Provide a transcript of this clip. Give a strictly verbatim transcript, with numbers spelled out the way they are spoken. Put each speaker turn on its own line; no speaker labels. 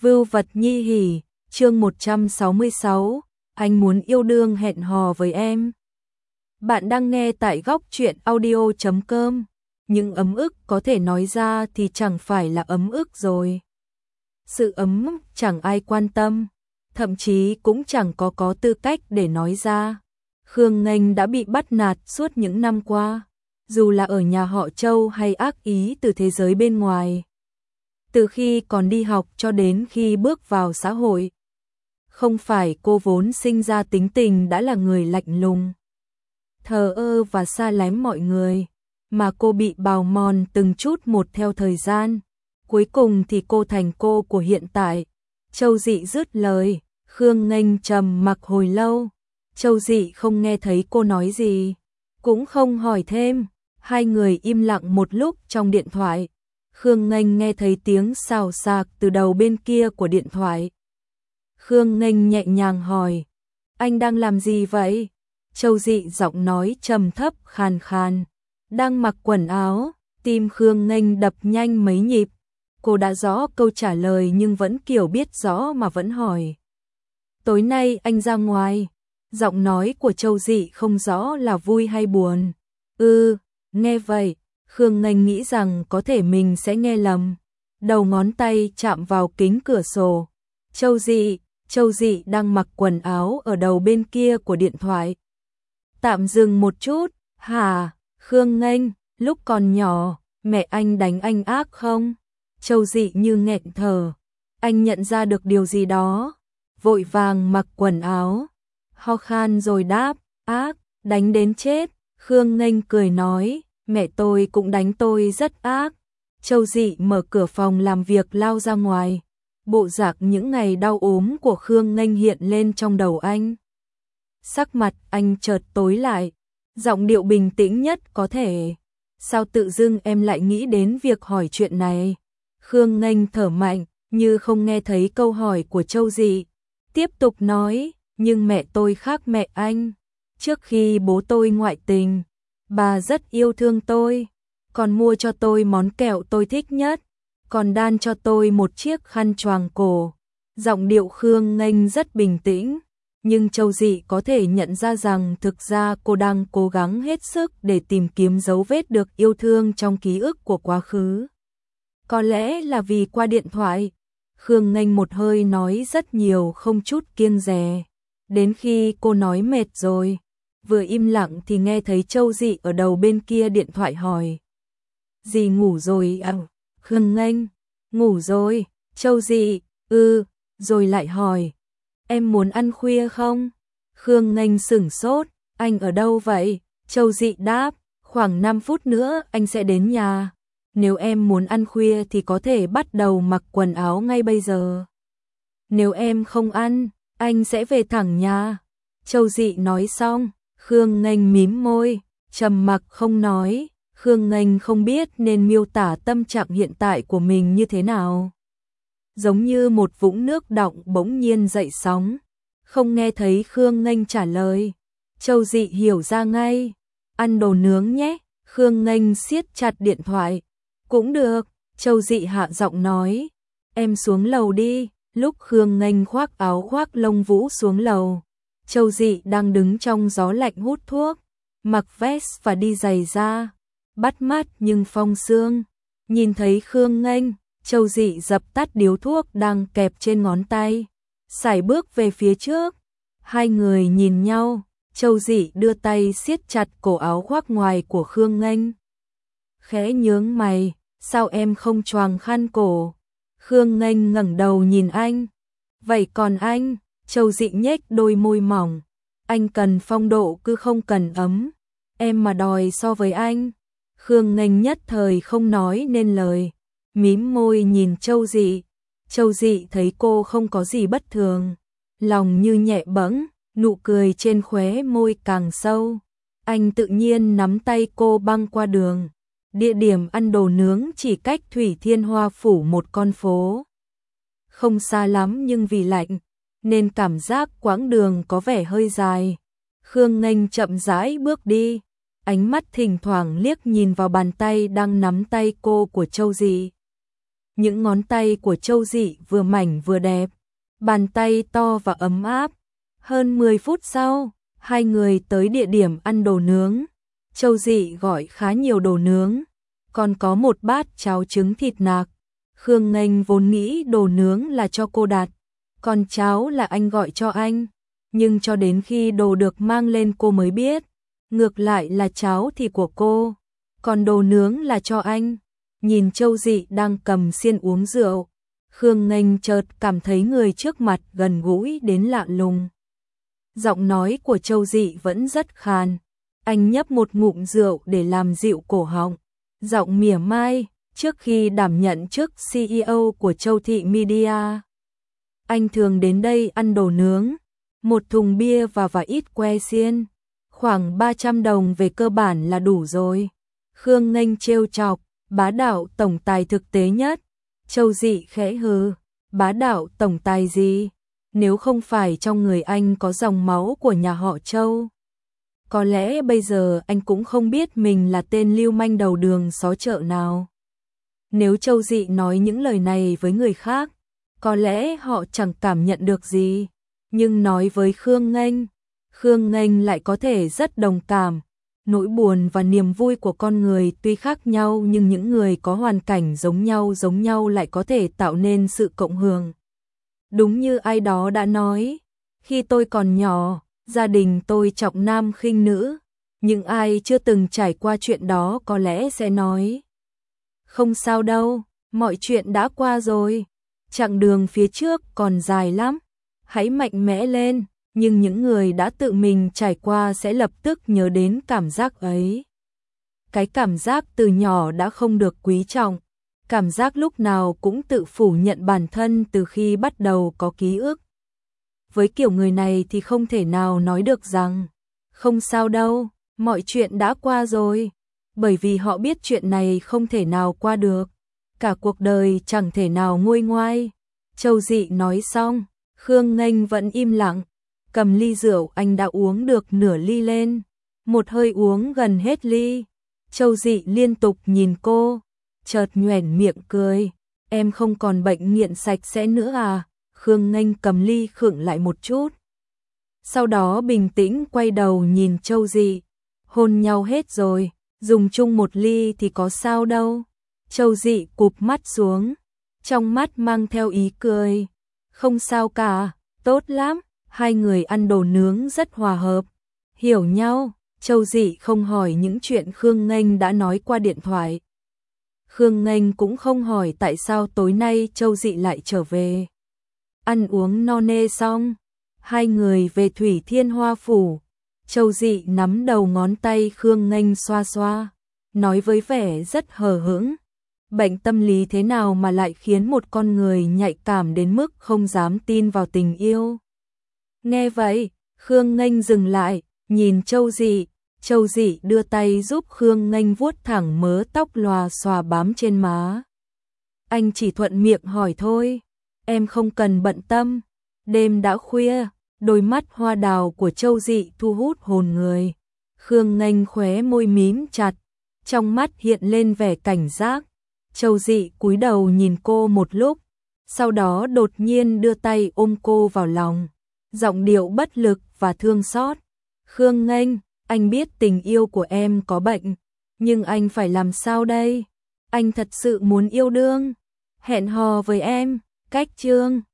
Vưu vật nhi hỉ, chương một trăm sáu mươi sáu, anh muốn yêu đương hẹn hò với em. Bạn đang nghe tại góc truyện audio chấm com. Những ấm ức có thể nói ra thì chẳng phải là ấm ức rồi. Sự ấm chẳng ai quan tâm, thậm chí cũng chẳng có có tư cách để nói ra. Khương Nghênh đã bị bắt nạt suốt những năm qua, dù là ở nhà họ Châu hay ác ý từ thế giới bên ngoài. Từ khi còn đi học cho đến khi bước vào xã hội. Không phải cô vốn sinh ra tính tình đã là người lạnh lùng, thờ ơ và xa lánh mọi người, mà cô bị bào mòn từng chút một theo thời gian. Cuối cùng thì cô thành cô của hiện tại. Châu Dị dứt lời, Khương Nghênh trầm mặc hồi lâu. Châu Dị không nghe thấy cô nói gì, cũng không hỏi thêm. Hai người im lặng một lúc trong điện thoại. Khương Nghênh nghe thấy tiếng xào xạc từ đầu bên kia của điện thoại. Khương Nghênh nhẹ nhàng hỏi, anh đang làm gì vậy? Châu Dị giọng nói trầm thấp khàn khàn, đang mặc quần áo. Tim Khương Nghênh đập nhanh mấy nhịp. Cô đã rõ câu trả lời nhưng vẫn kiểu biết rõ mà vẫn hỏi. Tối nay anh ra ngoài. Giọng nói của Châu Dị không rõ là vui hay buồn. Ừ, nghe vậy, Khương Nghênh nghĩ rằng có thể mình sẽ nghe lầm. Đầu ngón tay chạm vào kính cửa sổ. Châu Dị, Châu Dị đang mặc quần áo ở đầu bên kia của điện thoại. Tạm dừng một chút, hả? Khương Nghênh, lúc còn nhỏ, mẹ anh đánh anh ác không? Châu Dị như nghẹn thở. Anh nhận ra được điều gì đó, vội vàng mặc quần áo, ho khan rồi đáp, ác, đánh đến chết. Khương Nghênh cười nói, mẹ tôi cũng đánh tôi rất ác. Châu Dị mở cửa phòng làm việc lao ra ngoài. Bộ dạng những ngày đau ốm của Khương Nghênh hiện lên trong đầu anh. Sắc mặt anh chợt tối lại, giọng điệu bình tĩnh nhất có thể. Sao tự dưng em lại nghĩ đến việc hỏi chuyện này? Khương Nghênh thở mạnh, như không nghe thấy câu hỏi của Châu Dị. Tiếp tục nói, nhưng mẹ tôi khác mẹ anh. Trước khi bố tôi ngoại tình, bà rất yêu thương tôi, còn mua cho tôi món kẹo tôi thích nhất, còn đan cho tôi một chiếc khăn choàng cổ. Giọng điệu Khương Nghênh rất bình tĩnh, nhưng Châu Dị có thể nhận ra rằng thực ra cô đang cố gắng hết sức để tìm kiếm dấu vết được yêu thương trong ký ức của quá khứ. Có lẽ là vì qua điện thoại, Khương Nghênh một hơi nói rất nhiều không chút kiêng dè. Đến khi cô nói mệt rồi, vừa im lặng thì nghe thấy Châu Dị ở đầu bên kia điện thoại hỏi. Dì ngủ rồi à? Khương Nghênh, ngủ rồi. Châu Dị, ừ, rồi lại hỏi, em muốn ăn khuya không? Khương Nghênh sửng sốt, anh ở đâu vậy? Châu Dị đáp, khoảng năm phút nữa anh sẽ đến nhà. Nếu em muốn ăn khuya thì có thể bắt đầu mặc quần áo ngay bây giờ. Nếu em không ăn, anh sẽ về thẳng nhà. Châu Dị nói xong, Khương Nghênh mím môi, trầm mặc không nói. Khương Nghênh không biết nên miêu tả tâm trạng hiện tại của mình như thế nào. Giống như một vũng nước đọng bỗng nhiên dậy sóng. Không nghe thấy Khương Nghênh trả lời, Châu Dị hiểu ra ngay. Ăn đồ nướng nhé. Khương Nghênh siết chặt điện thoại. Cũng được. Châu Dị hạ giọng nói, em xuống lầu đi. Lúc Khương Nghênh khoác áo khoác lông vũ xuống lầu, Châu Dị đang đứng trong gió lạnh hút thuốc, mặc vest và đi giày da, bắt mắt nhưng phong sương. Nhìn thấy Khương Nghênh, Châu Dị dập tắt điếu thuốc đang kẹp trên ngón tay, sải bước về phía trước. Hai người nhìn nhau, Châu Dị đưa tay siết chặt cổ áo khoác ngoài của Khương Nghênh. Khẽ nhướng mày, sao em không choàng khăn cổ? Khương Nghênh ngẩng đầu nhìn anh. Vậy còn anh? Châu Dị nhếch đôi môi mỏng. Anh cần phong độ cứ không cần ấm. Em mà đòi so với anh. Khương Nghênh nhất thời không nói nên lời, mím môi nhìn Châu Dị. Châu Dị thấy cô không có gì bất thường, lòng như nhẹ bẫng, nụ cười trên khóe môi càng sâu. Anh tự nhiên nắm tay cô băng qua đường. Địa điểm ăn đồ nướng chỉ cách Thủy Thiên Hoa Phủ một con phố. Không xa lắm nhưng vì lạnh, nên cảm giác quãng đường có vẻ hơi dài. Khương Nghênh chậm rãi bước đi, ánh mắt thỉnh thoảng liếc nhìn vào bàn tay đang nắm tay cô của Châu Dị. Những ngón tay của Châu Dị vừa mảnh vừa đẹp, bàn tay to và ấm áp. Hơn mười phút sau, hai người tới địa điểm ăn đồ nướng. Châu Dị gọi khá nhiều đồ nướng, còn có một bát cháo trứng thịt nạc. Khương Nghênh vốn nghĩ đồ nướng là cho cô đặt, còn cháo là anh gọi cho anh. Nhưng cho đến khi đồ được mang lên cô mới biết, ngược lại là cháo thì của cô, còn đồ nướng là cho anh. Nhìn Châu Dị đang cầm xiên uống rượu, Khương Nghênh chợt cảm thấy người trước mặt gần gũi đến lạ lùng. Giọng nói của Châu Dị vẫn rất khàn, anh nhấp một ngụm rượu để làm dịu cổ họng, giọng mỉa mai. Trước khi đảm nhận chức xê e ô của Châu Thị Media, anh thường đến đây ăn đồ nướng, một thùng bia và vài ít que xiên, khoảng ba trăm đồng về cơ bản là đủ rồi. Khương Nghênh trêu chọc, bá đạo tổng tài thực tế nhất. Châu Dị khẽ hừ, bá đạo tổng tài gì? Nếu không phải trong người anh có dòng máu của nhà họ Châu, có lẽ bây giờ anh cũng không biết mình là tên lưu manh đầu đường xó chợ nào. Nếu Châu Dị nói những lời này với người khác, có lẽ họ chẳng cảm nhận được gì. Nhưng nói với Khương Nghênh, Khương Nghênh lại có thể rất đồng cảm. Nỗi buồn và niềm vui của con người tuy khác nhau, nhưng những người có hoàn cảnh giống nhau giống nhau lại có thể tạo nên sự cộng hưởng. Đúng như ai đó đã nói, khi tôi còn nhỏ, gia đình tôi trọng nam khinh nữ. Nhưng ai chưa từng trải qua chuyện đó có lẽ sẽ nói, không sao đâu, mọi chuyện đã qua rồi, chặng đường phía trước còn dài lắm, hãy mạnh mẽ lên. Nhưng những người đã tự mình trải qua sẽ lập tức nhớ đến cảm giác ấy. Cái cảm giác từ nhỏ đã không được quý trọng, cảm giác lúc nào cũng tự phủ nhận bản thân từ khi bắt đầu có ký ức. Với kiểu người này thì không thể nào nói được rằng, không sao đâu, mọi chuyện đã qua rồi, bởi vì họ biết chuyện này không thể nào qua được, cả cuộc đời chẳng thể nào nguôi ngoai. Châu Dị nói xong, Khương Nghênh vẫn im lặng, cầm ly rượu anh đã uống được nửa ly lên, một hơi uống gần hết ly. Châu Dị liên tục nhìn cô, chợt nhoẻn miệng cười, em không còn bệnh nghiện sạch sẽ nữa à? Khương Nghênh cầm ly khựng lại một chút, sau đó bình tĩnh quay đầu nhìn Châu Dị, hôn nhau hết rồi, dùng chung một ly thì có sao đâu. Châu Dị cụp mắt xuống, trong mắt mang theo ý cười, không sao cả, tốt lắm. Hai người ăn đồ nướng rất hòa hợp, hiểu nhau. Châu Dị không hỏi những chuyện Khương Nghênh đã nói qua điện thoại. Khương Nghênh cũng không hỏi tại sao tối nay Châu Dị lại trở về. Ăn uống no nê xong, hai người về Thủy Thiên Hoa Phủ. Châu Dị nắm đầu ngón tay Khương Nghênh xoa xoa, nói với vẻ rất hờ hững. Bệnh tâm lý thế nào mà lại khiến một con người nhạy cảm đến mức không dám tin vào tình yêu? Nghe vậy, Khương Nghênh dừng lại, nhìn Châu Dị. Châu Dị đưa tay giúp Khương Nghênh vuốt thẳng mớ tóc lòa xòa bám trên má. Anh chỉ thuận miệng hỏi thôi, em không cần bận tâm. Đêm đã khuya, đôi mắt hoa đào của Châu Dị thu hút hồn người. Khương Nghênh khóe môi mím chặt, trong mắt hiện lên vẻ cảnh giác. Châu Dị cúi đầu nhìn cô một lúc, sau đó đột nhiên đưa tay ôm cô vào lòng, giọng điệu bất lực và thương xót. Khương Nghênh, anh biết tình yêu của em có bệnh, nhưng anh phải làm sao đây? Anh thật sự muốn yêu đương, hẹn hò với em, cách chương